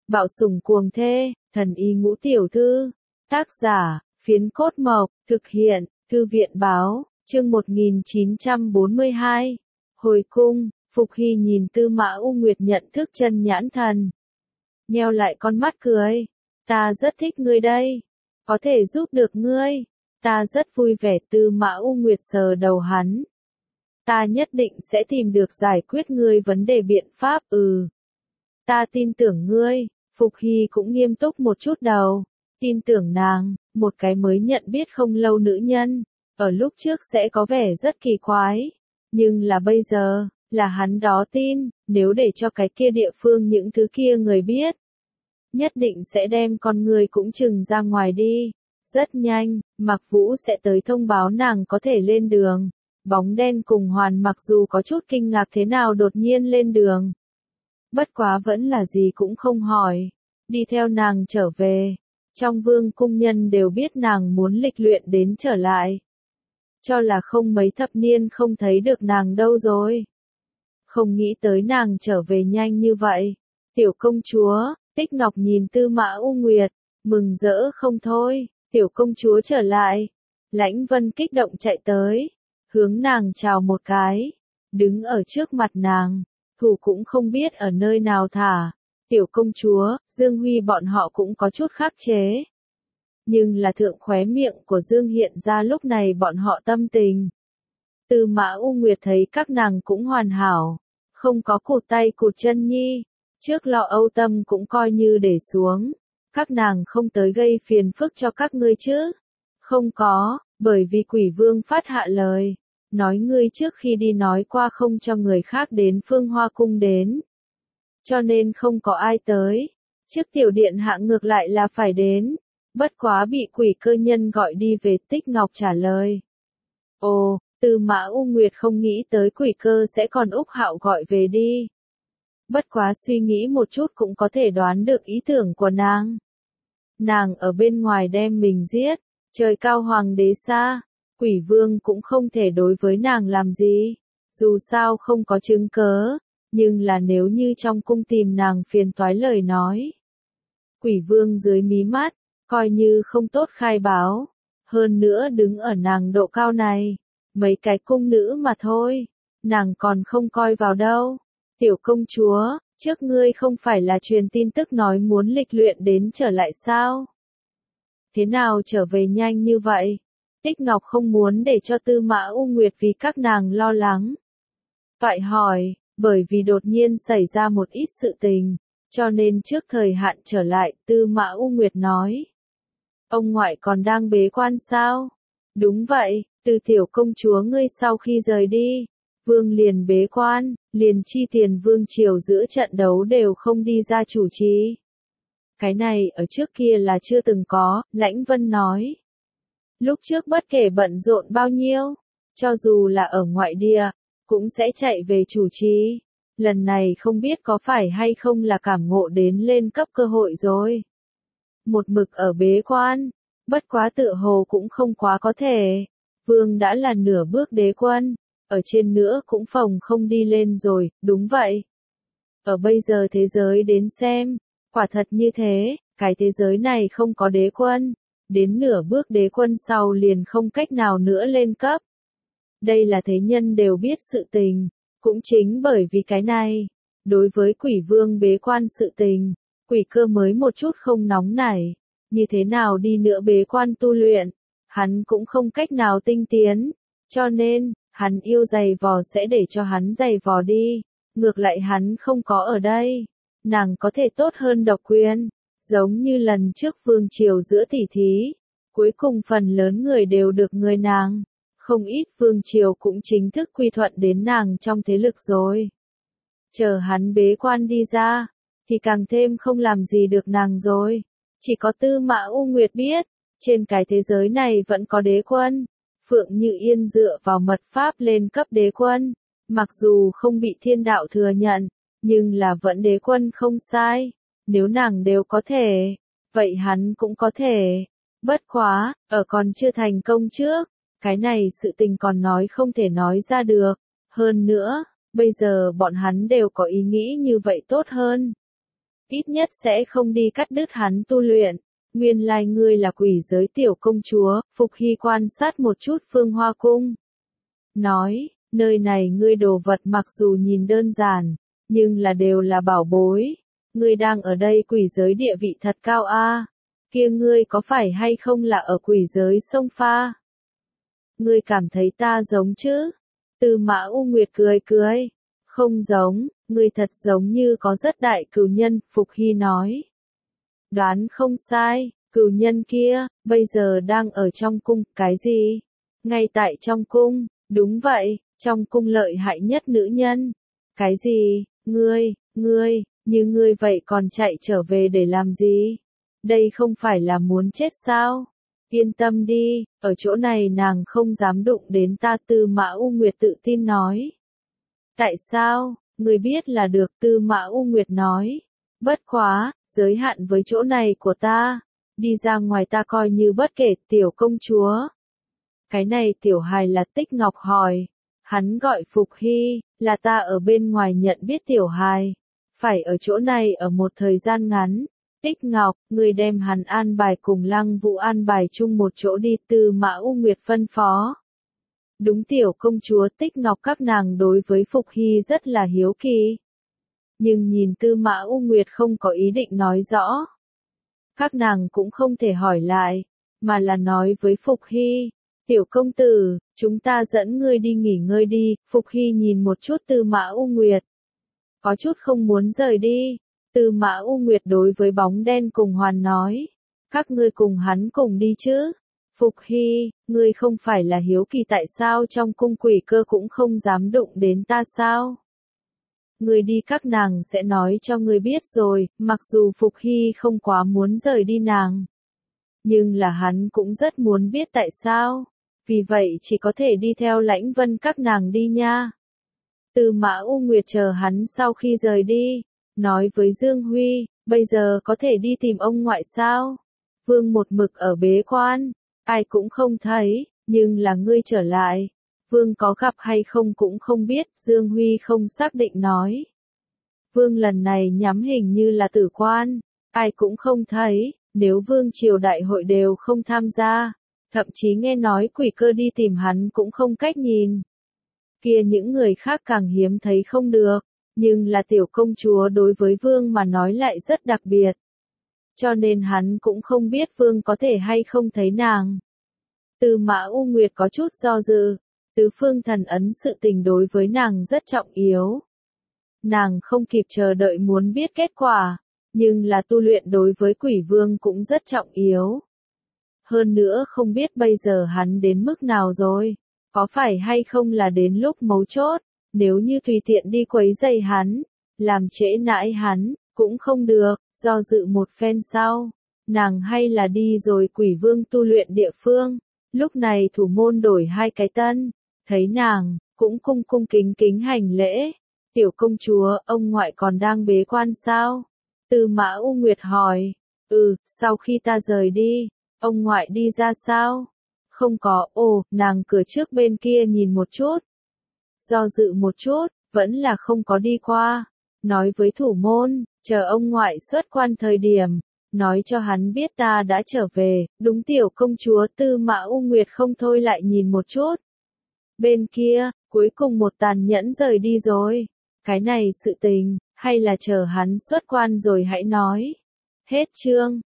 Bạo sủng cuồng thê, thần y ngũ tiểu thư. Tác giả, Phiến Cốt Mộc, thực hiện, Thư viện báo, chương 1942. Hồi cung, Phục Hy nhìn Tư Mã U Nguyệt nhận thức chân nhãn thần. Nheo lại con mắt cười. Ta rất thích ngươi đây. Có thể giúp được ngươi. Ta rất vui vẻ. Tư Mã U Nguyệt sờ đầu hắn. Ta nhất định sẽ tìm được giải quyết ngươi vấn đề biện pháp. Ta tin tưởng ngươi. Phục Hy cũng nghiêm túc một chút đầu. Tin tưởng nàng, một cái mới nhận biết không lâu nữ nhân. Ở lúc trước sẽ có vẻ rất kỳ quái. Nhưng là bây giờ, là hắn đó tin, nếu để cho cái kia địa phương những thứ kia người biết. Nhất định sẽ đem con người cũng chừng ra ngoài đi. Rất nhanh, Mạc Vũ sẽ tới thông báo nàng có thể lên đường. Bóng đen cùng Hoàn mặc dù có chút kinh ngạc thế nào đột nhiên lên đường. Bất quá vẫn là gì cũng không hỏi. Đi theo nàng trở về. Trong vương cung nhân đều biết nàng muốn lịch luyện đến trở lại. Cho là không mấy thập niên không thấy được nàng đâu rồi. Không nghĩ tới nàng trở về nhanh như vậy. Tiểu công chúa, Tích Ngọc nhìn Tư Mã U Nguyệt, mừng rỡ không thôi. Tiểu công chúa trở lại. Lãnh Vân kích động chạy tới. Hướng nàng chào một cái. Đứng ở trước mặt nàng. Thủ cũng không biết ở nơi nào thả. Tiểu công chúa, Dương Huy bọn họ cũng có chút khắc chế. Nhưng là thượng khóe miệng của Dương hiện ra lúc này bọn họ tâm tình. Tư Mã U Nguyệt thấy các nàng cũng hoàn hảo. Không có cụt tay cụt chân nhi. Trước lo âu tâm cũng coi như để xuống. Các nàng không tới gây phiền phức cho các ngươi chứ. Không có, bởi vì Quỷ Vương phát hạ lời. Nói ngươi trước khi đi nói qua không cho người khác đến Phương Hoa Cung đến. Cho nên không có ai tới. Trước tiểu điện hạ ngược lại là phải đến. Bất quá bị Quỷ Cơ Nhân gọi đi về. Tích Ngọc trả lời. Ồ, Tư Mã U Nguyệt không nghĩ tới Quỷ Cơ sẽ còn Úc Hạo gọi về đi. Bất quá suy nghĩ một chút cũng có thể đoán được ý tưởng của nàng. Nàng ở bên ngoài đem mình giết. Trời cao hoàng đế xa. Quỷ Vương cũng không thể đối với nàng làm gì. Dù sao không có chứng cớ. Nhưng là nếu như trong cung tìm nàng phiền toái lời nói. Quỷ Vương dưới mí mắt, coi như không tốt khai báo. Hơn nữa đứng ở nàng độ cao này. Mấy cái cung nữ mà thôi. Nàng còn không coi vào đâu. Tiểu công chúa, trước ngươi không phải là truyền tin tức nói muốn lịch luyện đến trở lại sao? Thế nào trở về nhanh như vậy? Tích Ngọc không muốn để cho Tư Mã U Nguyệt vì các nàng lo lắng. Vậy hỏi, bởi vì đột nhiên xảy ra một ít sự tình, cho nên trước thời hạn trở lại, Tư Mã U Nguyệt nói. Ông ngoại còn đang bế quan sao? Đúng vậy, từ tiểu công chúa ngươi sau khi rời đi, Vương liền bế quan, liền chi tiền Vương triều giữa trận đấu đều không đi ra chủ trì. Cái này ở trước kia là chưa từng có, Lãnh Vân nói. Lúc trước bất kể bận rộn bao nhiêu, cho dù là ở ngoại địa, cũng sẽ chạy về chủ trì. Lần này không biết có phải hay không là cảm ngộ đến lên cấp cơ hội rồi. Một mực ở bế quan, bất quá tựa hồ cũng không quá có thể. Vương đã là nửa bước đế quân, ở trên nữa cũng phòng không đi lên rồi, đúng vậy. Ở bây giờ thế giới đến xem, quả thật như thế, cái thế giới này không có đế quân. Đến nửa bước đế quân sau liền không cách nào nữa lên cấp. Đây là thế nhân đều biết sự tình. Cũng chính bởi vì cái này, đối với Quỷ Vương bế quan sự tình, Quỷ Cơ mới một chút không nóng nảy. Như thế nào đi nữa bế quan tu luyện, hắn cũng không cách nào tinh tiến. Cho nên, hắn yêu giày vò sẽ để cho hắn giày vò đi. Ngược lại hắn không có ở đây. Nàng có thể tốt hơn độc quyền. Giống như lần trước vương triều giữa tỷ thí. Cuối cùng phần lớn người đều được người nàng. Không ít vương triều cũng chính thức quy thuận đến nàng trong thế lực rồi. Chờ hắn bế quan đi ra, thì càng thêm không làm gì được nàng rồi. Chỉ có Tư Mã U Nguyệt biết, trên cái thế giới này vẫn có đế quân. Phượng Như Yên dựa vào mật pháp lên cấp đế quân. Mặc dù không bị thiên đạo thừa nhận, nhưng là vẫn đế quân không sai. Nếu nàng đều có thể, vậy hắn cũng có thể. Bất quá, ở còn chưa thành công trước, cái này sự tình còn nói không thể nói ra được. Hơn nữa, bây giờ bọn hắn đều có ý nghĩ như vậy tốt hơn. ít nhất sẽ không đi cắt đứt hắn tu luyện. Nguyên lai ngươi là quỷ giới tiểu công chúa, Phục Hy quan sát một chút Phương Hoa Cung. Nói, nơi này ngươi đồ vật mặc dù nhìn đơn giản, nhưng là đều là bảo bối. Ngươi đang ở đây quỷ giới địa vị thật cao a. Kia ngươi có phải hay không là ở quỷ giới sông pha? Ngươi cảm thấy ta giống chứ? Tư Mã U Nguyệt cười cười. Không giống, ngươi thật giống như có rất đại cừu nhân, Phục Hy nói. Đoán không sai, cừu nhân kia, bây giờ đang ở trong cung, cái gì? Ngay tại trong cung, đúng vậy, trong cung lợi hại nhất nữ nhân. Cái gì, ngươi, như ngươi vậy còn chạy trở về để làm gì? Đây không phải là muốn chết sao? Yên tâm đi, ở chỗ này nàng không dám đụng đến ta, Tư Mã U Nguyệt tự tin nói. Tại sao, ngươi biết là được, Tư Mã U Nguyệt nói. Bất quá, giới hạn với chỗ này của ta. Đi ra ngoài ta coi như bất kể, tiểu công chúa. Cái này tiểu hài là Tích Ngọc hỏi. Hắn gọi Phục Hy, là ta ở bên ngoài nhận biết tiểu hài. Phải ở chỗ này ở một thời gian ngắn. Tích Ngọc, người đem hắn an bài cùng Lăng Vũ an bài chung một chỗ đi, Tư Mã U Nguyệt phân phó. Đúng, tiểu công chúa. Tích Ngọc các nàng đối với Phục Hy rất là hiếu kỳ. Nhưng nhìn Tư Mã U Nguyệt không có ý định nói rõ. Các nàng cũng không thể hỏi lại, mà là nói với Phục Hy. Tiểu công tử, chúng ta dẫn ngươi đi nghỉ ngơi đi. Phục Hy nhìn một chút Tư Mã U Nguyệt. Có chút không muốn rời đi. Tư Mã U Nguyệt đối với bóng đen cùng Hoàn nói. Các ngươi cùng hắn cùng đi chứ. Phục Hy, ngươi không phải là hiếu kỳ tại sao trong cung quỷ cơ cũng không dám đụng đến ta sao? Ngươi đi các nàng sẽ nói cho ngươi biết rồi, mặc dù Phục Hy không quá muốn rời đi nàng. Nhưng là hắn cũng rất muốn biết tại sao. Vì vậy chỉ có thể đi theo Lãnh Vân các nàng đi nha. Tư Mã U Nguyệt chờ hắn sau khi rời đi. Nói với Dương Huy, bây giờ có thể đi tìm ông ngoại sao? Vương một mực ở bế quan, ai cũng không thấy, nhưng là ngươi trở lại. Vương có gặp hay không cũng không biết, Dương Huy không xác định nói. Vương lần này nhắm hình như là tử quan, ai cũng không thấy, nếu Vương triều đại hội đều không tham gia, thậm chí nghe nói quỷ cơ đi tìm hắn cũng không cách nhìn. Kia những người khác càng hiếm thấy không được. Nhưng là tiểu công chúa đối với Vương mà nói lại rất đặc biệt. Cho nên hắn cũng không biết Vương có thể hay không thấy nàng. Tư Mã U Nguyệt có chút do dự. Tứ phương thần ấn sự tình đối với nàng rất trọng yếu. Nàng không kịp chờ đợi muốn biết kết quả. Nhưng là tu luyện đối với quỷ vương cũng rất trọng yếu. Hơn nữa không biết bây giờ hắn đến mức nào rồi. Có phải hay không là đến lúc mấu chốt. Nếu như tùy tiện đi quấy rầy hắn, làm trễ nãi hắn, cũng không được, do dự một phen sau, nàng hay là đi rồi quỷ vương tu luyện địa phương. Lúc này thủ môn đổi hai cái tân, thấy nàng, cũng cung cung kính kính hành lễ. Tiểu công chúa, ông ngoại còn đang bế quan sao? Tư Mã U Nguyệt hỏi. Sau khi ta rời đi, ông ngoại đi ra sao? Không có, nàng cửa trước bên kia nhìn một chút. Do dự một chút, vẫn là không có đi qua. Nói với thủ môn, chờ ông ngoại xuất quan thời điểm, nói cho hắn biết ta đã trở về. Đúng, tiểu công chúa. Tư Mã U Nguyệt không thôi lại nhìn một chút. Bên kia, cuối cùng một tàn nhẫn rời đi rồi. Cái này sự tình, hay là chờ hắn xuất quan rồi hãy nói. Hết chương.